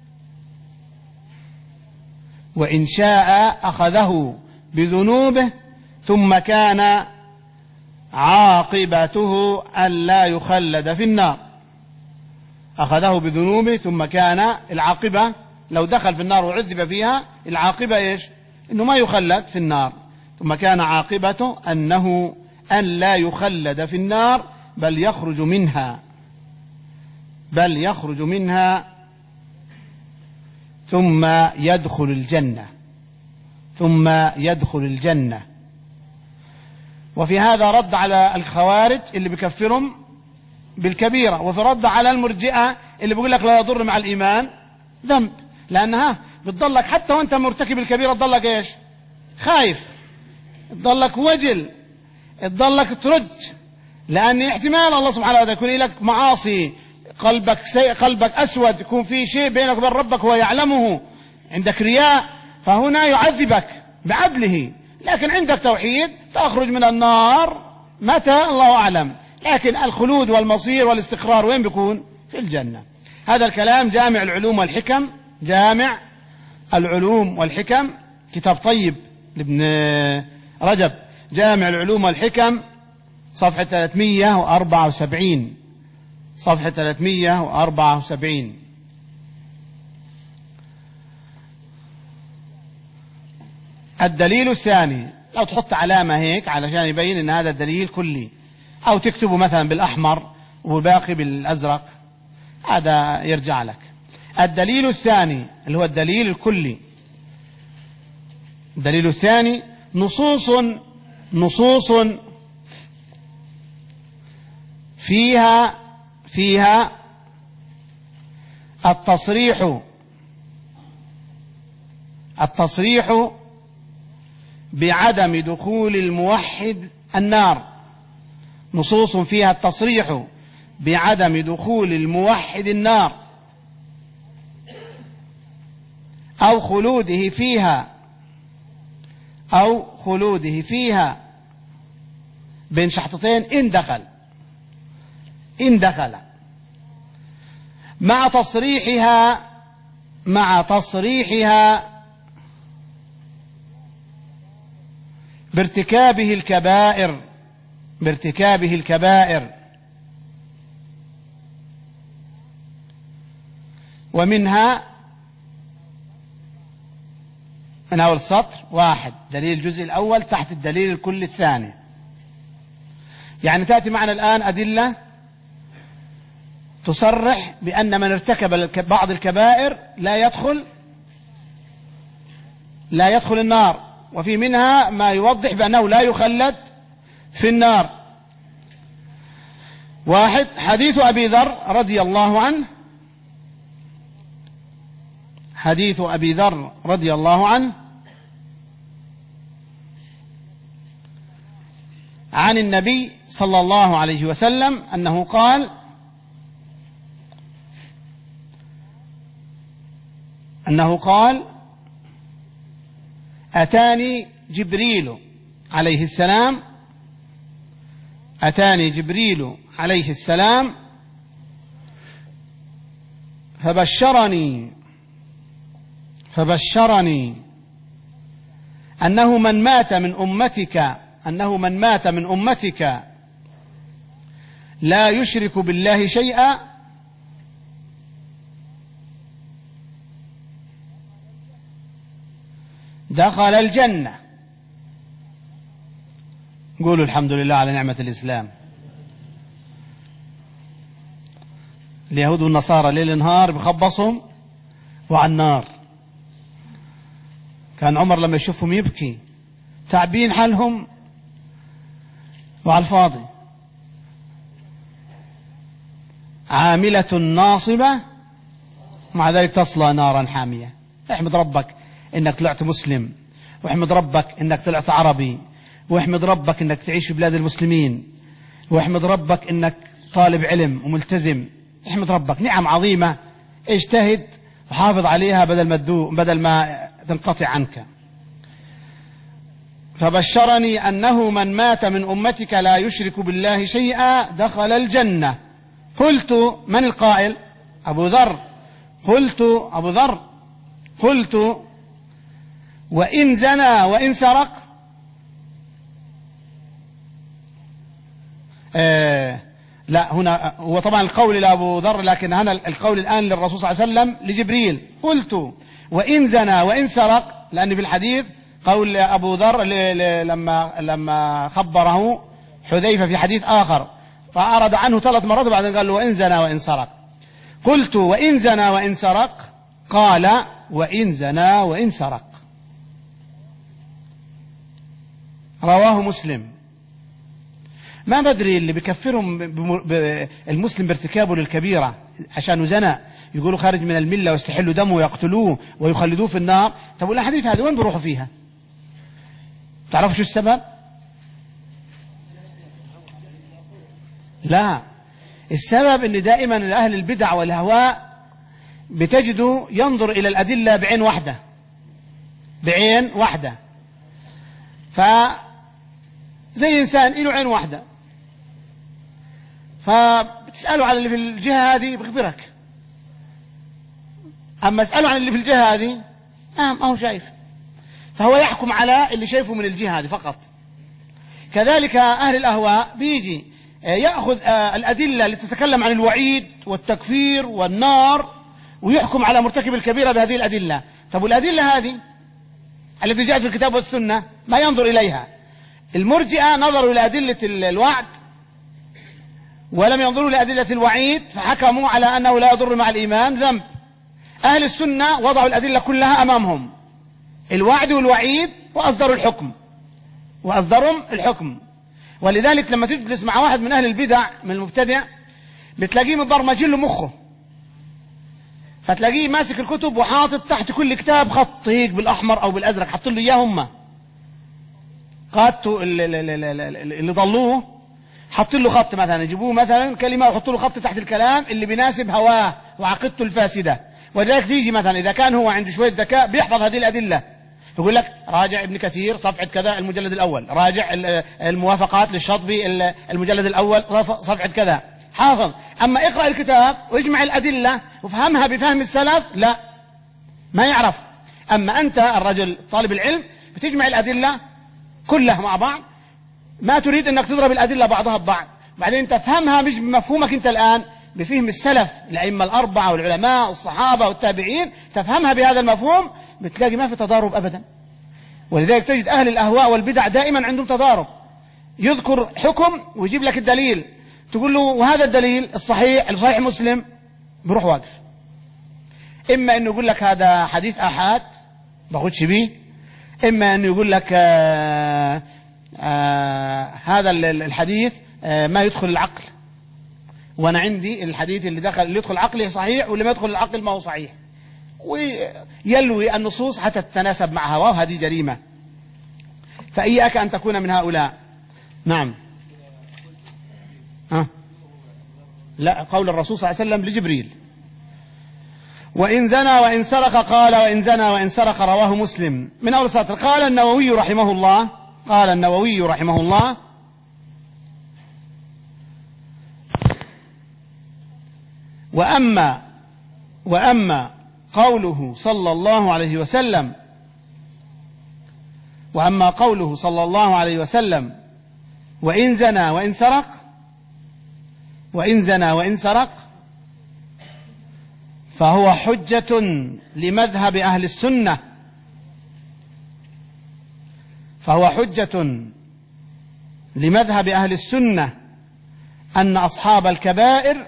وإن شاء أخذه بذنوبه ثم كان عاقبته ألا يخلد في النار. أخذه بذنوبه ثم كان العاقبة لو دخل في النار وعذب فيها، العاقبة إيش؟ إنه ما يخلد في النار. ثم كان عاقبته أنه أن لا يخلد في النار بل يخرج منها بل يخرج منها ثم يدخل الجنة ثم يدخل الجنة. وفي هذا رد على الخوارج اللي بكفرهم بالكبيرة، وفي رد على المرجئة اللي بيقول لك لا يضر مع الإيمان ذنب، لأنها بتضلك حتى وانت مرتكب الكبيرة تضلك ايش؟ خايف، تضلك وجل، تضلك ترد، لأن احتمال الله سبحانه وتعالى يكون لك معاصي، قلبك سي... قلبك أسود، يكون في شيء بينك وبين ربك هو يعلمه، عندك رياء، فهنا يعذبك بعدله. لكن عندك توحيد تخرج من النار متى الله أعلم، لكن الخلود والمصير والاستقرار وين بيكون؟ في الجنة. هذا الكلام جامع العلوم والحكم، جامع العلوم والحكم، كتاب طيب لابن رجب، جامع العلوم والحكم، صفحة ثلاثمائة وأربعة وسبعين، صفحة ثلاثمائة وأربعة وسبعين. الدليل الثاني، لو تحط علامة هيك علشان يبين ان هذا الدليل كلي، او تكتبه مثلا بالاحمر والباقي بالازرق، هذا يرجع لك. الدليل الثاني اللي هو الدليل الكلي، الدليل الثاني نصوص نصوص فيها فيها التصريح التصريح بعدم دخول الموحد النار، نصوص فيها التصريح بعدم دخول الموحد النار أو خلوده فيها أو خلوده فيها بين شحطتين إن دخل إن دخل مع تصريحها مع تصريحها بارتكابه الكبائر بارتكابه الكبائر ومنها من أول السطر واحد، دليل الجزء الأول تحت الدليل الكل الثاني. يعني تأتي معنا الآن أدلة تصرح بأن من ارتكب بعض الكبائر لا يدخل لا يدخل النار، وفي منها ما يوضح بأنه لا يخلد في النار. واحد، حديث أبي ذر رضي الله عنه حديث أبي ذر رضي الله عنه عن النبي صلى الله عليه وسلم أنه قال أنه قال أتاني جبريل عليه السلام أتاني جبريل عليه السلام فبشرني فبشرني أنه من مات من أمتك أنه من مات من أمتك لا يشرك بالله شيئا دخل الجنة. قولوا الحمد لله على نعمة الإسلام. اليهود والنصارى ليل نهار بخبصهم وعلى النار. كان عمر لما يشوفهم يبكي، تعبين حالهم وعلى الفاضي. عاملة ناصبة مع ذلك تصلى نارا حامية. احمد ربك انك طلعت مسلم، واحمد ربك انك طلعت عربي، واحمد ربك انك تعيش في بلاد المسلمين، واحمد ربك انك طالب علم وملتزم. احمد ربك، نعم عظيمة، اجتهد وحافظ عليها بدل ما تدو بدل ما تنقطع عنك. فبشرني أنه من مات من أمتك لا يشرك بالله شيئا دخل الجنة. قلت من القائل؟ أبو ذر. قلت أبو ذر قلت وإن زنى وإن سرق؟ آه لا، هنا هو طبعا القول لأبو ذر، لكن هنا القول الآن للرسول صلى الله عليه وسلم لجبريل. قلت وإن زنى وإن سرق، لأن في الحديث قول أبو ذر لما لما خبره حذيفة في حديث آخر، فأعرض عنه ثلاث مرات وبعدين قال له وإن زنى وإن سرق. قلت وإن زنى وإن سرق؟ قال وإن زنى وإن سرق. رواه مسلم. ما بدري اللي بكفرهم المسلم بارتكابه للكبيرة عشان زنى يقولوا خارج من الملة ويستحلوا دمه ويقتلوه ويخلدوه في النار. طب والأحاديث هذه وين بيروحوا فيها؟ تعرفوا شو السبب؟ لا، السبب ان دائما اهل البدع والهواء بتجدوا ينظر الى الادله بعين واحده بعين واحده فزي انسان له عين واحده، فبتساله عن اللي في الجهه هذه بخبرك، اما اساله عن اللي في الجهه هذه آه ما هو شايف، فهو يحكم على اللي شايفه من الجهة هذه فقط. كذلك أهل الأهواء بيجي يأخذ الأدلة اللي تتكلم عن الوعيد والتكفير والنار ويحكم على مرتكب الكبيرة بهذه الأدلة. طب والأدلة هذه التي جاءت في الكتاب والسنة ما ينظر إليها. المرجئة نظروا إلى أدلة الوعد ولم ينظروا لأدلة الوعيد فحكموا على أنه لا يضر مع الإيمان ذنب. أهل السنة وضعوا الأدلة كلها أمامهم، الوعد والوعيد، وأصدروا الحكم وأصدرهم الحكم. ولذلك لما تجلس مع واحد من أهل البدع من المبتدع بتلاقيه مبرمجين له مخه، فتلاقيه ماسك الكتب وحاطط تحت كل كتاب خط هيك بالأحمر أو بالأزرق، حط له إياه هم قادته اللي ضلوه، حط له خط مثلا، يجيبوه مثلا كلمة ويحطوا له خط تحت الكلام اللي بيناسب هواه وعقيدته الفاسدة. ولذلك تيجي مثلا إذا كان هو عنده شوية ذكاء بيحفظ هذه الأدلة، يقول لك راجع ابن كثير صفحة كذا المجلد الأول، راجع الموافقات للشاطبي المجلد الأول صفحة كذا، حافظ. أما اقرأ الكتاب واجمع الأدلة وفهمها بفهم السلف لا، ما يعرف. أما أنت الرجل طالب العلم بتجمع الأدلة كلها مع بعض، ما تريد أنك تضرب الأدلة بعضها ببعض، بعدين تفهمها مش بمفهومك أنت الآن، بفهم السلف الأئمة الأربعة والعلماء والصحابة والتابعين، تفهمها بهذا المفهوم، بتلاقي ما في تضارب أبدا. ولذلك تجد أهل الأهواء والبدع دائما عندهم تضارب، يذكر حكم ويجيب لك الدليل، تقول له وهذا الدليل الصحيح الصحيح مسلم، بروح واقف. إما أنه يقول لك هذا حديث آحاد باخدش بيه، إما أنه يقول لك آآ آآ هذا الحديث ما يدخل العقل، وأنا عندي الحديث اللي دخل اللي يدخل عقلي صحيح واللي ما يدخل العقل ما هو صحيح، ويلوي النصوص حتى تتناسب مع هواه، وهذه جريمة. فإياك أن تكون من هؤلاء. نعم. أه؟ لا، قول الرسول صلى الله عليه وسلم لجبريل: وإن زنى وإن سرق، قال وإن زنى وإن سرق، رواه مسلم. من أول سطر قال النووي رحمه الله قال النووي رحمه الله: وأما وأما قوله صلى الله عليه وسلم وأما قوله صلى الله عليه وسلم وإن زنى وإن سرق وإن زنى وإن سرق فهو حجة لمذهب أهل السنة فهو حجة لمذهب أهل السنة أن أصحاب الكبائر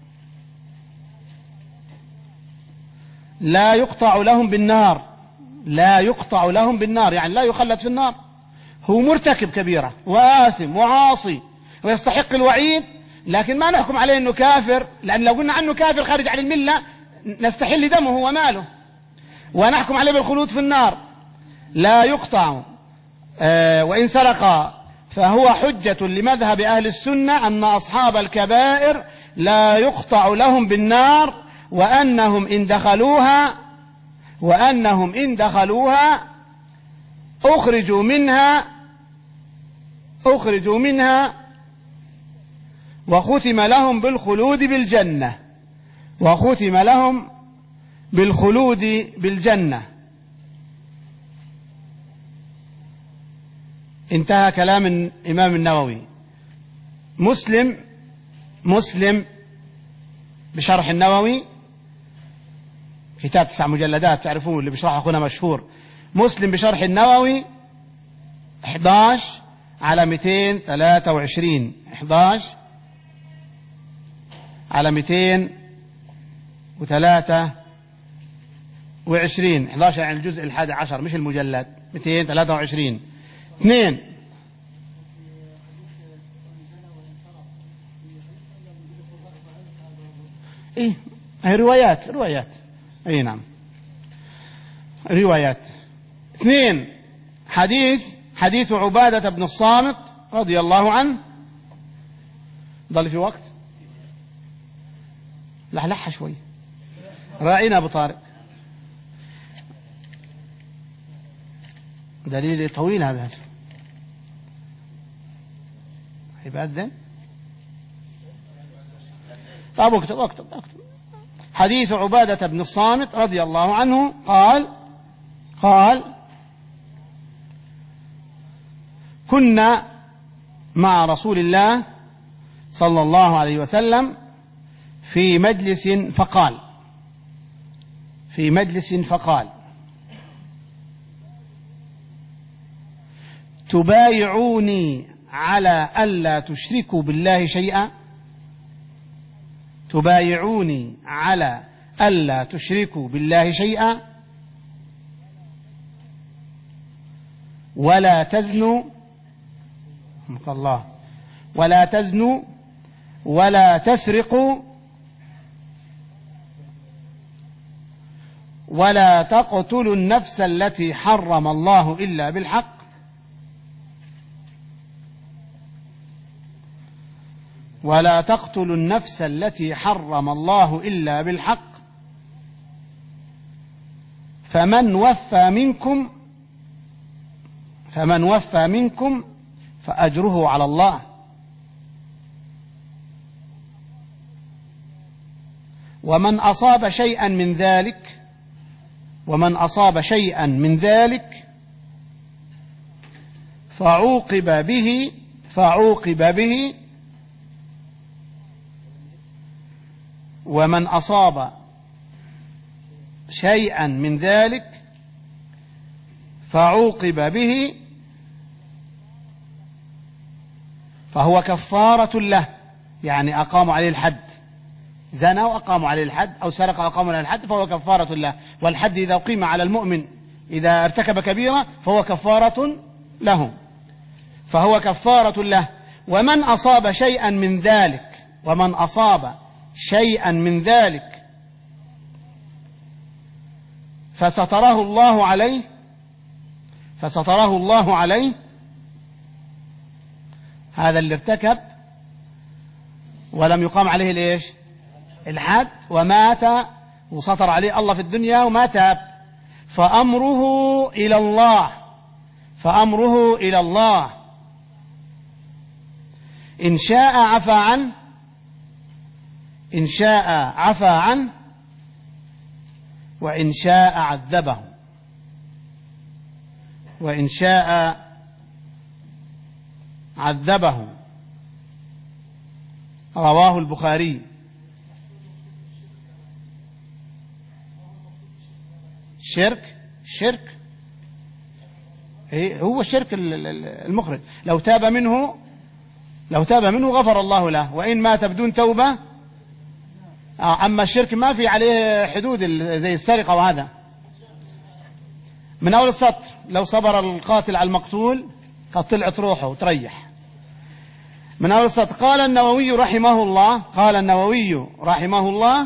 لا يقطع لهم بالنار لا يقطع لهم بالنار يعني لا يخلد في النار. هو مرتكب كبيرة وآثم وعاصي ويستحق الوعيد، لكن ما نحكم عليه أنه كافر، لأن لو قلنا عنه كافر خارج عن الملة نستحل دمه وماله ونحكم عليه بالخلود في النار. لا يقطع. آه وإن سرق فهو حجة لمذهب أهل السنة أن أصحاب الكبائر لا يقطع لهم بالنار، وأنهم إن دخلوها وأنهم إن دخلوها أخرجوا منها أخرجوا منها وختم لهم بالخلود بالجنة وختم لهم بالخلود بالجنة. انتهى كلام الإمام النووي. مسلم مسلم بشرح النووي، كتاب تسع مجلدات تعرفون اللي بشرح أخونا مشهور، مسلم بشرح النووي أحد عشر على مئتين وثلاثة وعشرين أحد عشر على مئتين وثلاثة وعشرين أحد عشر يعني الجزء الحادي عشر مش المجلد، مئتين وثلاثة وعشرين. اثنين ايه هي روايات روايات اي نعم روايات. اثنين حديث حديث عبادة بن الصامت رضي الله عنه. ضل في وقت لحلحها شوي، راعينا أبو طارق، دليل طويل هذا يبأذن. طب اكتب اكتب اكتب. حديث عبادة بن الصامت رضي الله عنه قال قال: كنا مع رسول الله صلى الله عليه وسلم في مجلس فقال في مجلس فقال تبايعوني على ألا تشركوا بالله شيئا تبايعوني على ألا تشركوا بالله شيئا ولا تزنوا الله ولا تزنوا ولا تسرقوا ولا تقتلوا النفس التي حرم الله إلا بالحق ولا تقتلوا النفس التي حرم الله إلا بالحق فمن وفى منكم فمن وفى منكم فأجره على الله ومن أصاب شيئا من ذلك ومن أصاب شيئا من ذلك فعوقب به فعوقب به ومن أصاب شيئا من ذلك فعوقب به فهو كفارة له، يعني أقاموا عليه الحد، زنى وأقاموا عليه الحد، أو سرق وأقاموا عليه الحد، فهو كفارة له. والحد إذا أقيم على المؤمن إذا ارتكب كبيرة فهو كفارة له فهو كفارة له ومن أصاب شيئا من ذلك ومن أصاب شيئا من ذلك فستره الله عليه فستره الله عليه هذا اللي ارتكب ولم يقام عليه ليش الحد ومات وسطر عليه الله في الدنيا وما تاب، فأمره إلى الله فأمره إلى الله إن شاء عفا عنه إن شاء عفا عنه وإن شاء عذبه وإن شاء عذبه. رواه البخاري. شرك شرك هو الشرك المخرج، لو تاب منه لو تاب منه غفر الله له، وإن مات بدون توبة. أما الشرك ما في عليه حدود زي السرقة، وهذا من أول السطر لو صبر القاتل على المقتول قد طلعت روحه وتريح. من أول السطر قال النووي رحمه الله قال النووي رحمه الله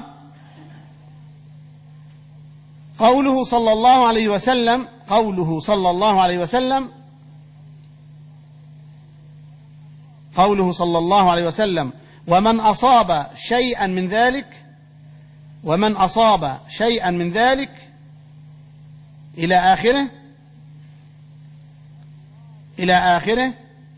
قوله صلى الله عليه وسلم قوله صلى الله عليه وسلم قوله صلى الله عليه وسلم ومن أصاب شيئا من ذلك ومن أصاب شيئا من ذلك إلى آخره إلى آخره.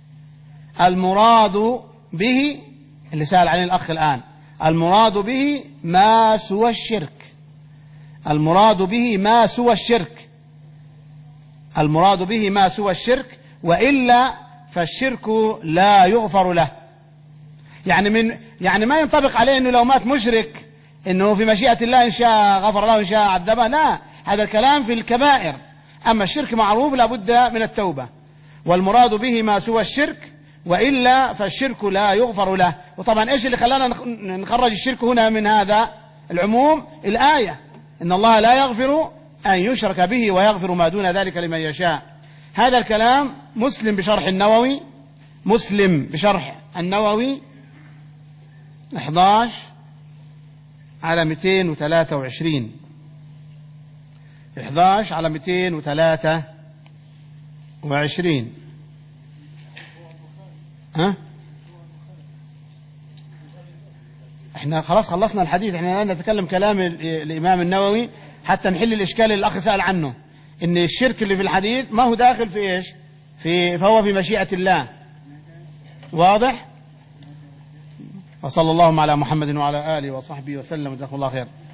المراد به اللي سأل عليه الأخ الآن، المراد به ما سوى الشرك المراد به ما سوى الشرك المراد به ما سوى الشرك وإلا فالشرك لا يغفر له. يعني من يعني ما ينطبق عليه أنه لو مات مشرك أنه في مشيئة الله إن شاء غفر له إن شاء عذبه، لا، هذا الكلام في الكبائر. أما الشرك معروف لا بد من التوبة، والمراد به ما سوى الشرك وإلا فالشرك لا يغفر له. وطبعا إيش اللي خلانا نخرج الشرك هنا من هذا العموم؟ الآية إن الله لا يغفر أن يشرك به ويغفر ما دون ذلك لمن يشاء. هذا الكلام مسلم بشرح النووي مسلم بشرح النووي أحد عشر على مئتين وثلاثة وعشرين أحد عشر على مئتين وثلاثة وعشرين. ها احنا خلاص خلصنا الحديث، احنا الآن نتكلم كلام الإمام النووي حتى نحل الإشكال اللي الأخ سأل عنه، إن الشرك اللي في الحديث ما هو داخل في إيش في فهو في مشيئة الله. واضح؟ وصلى الله على محمد وعلى آله وصحبه وسلم، جزاكم الله خير.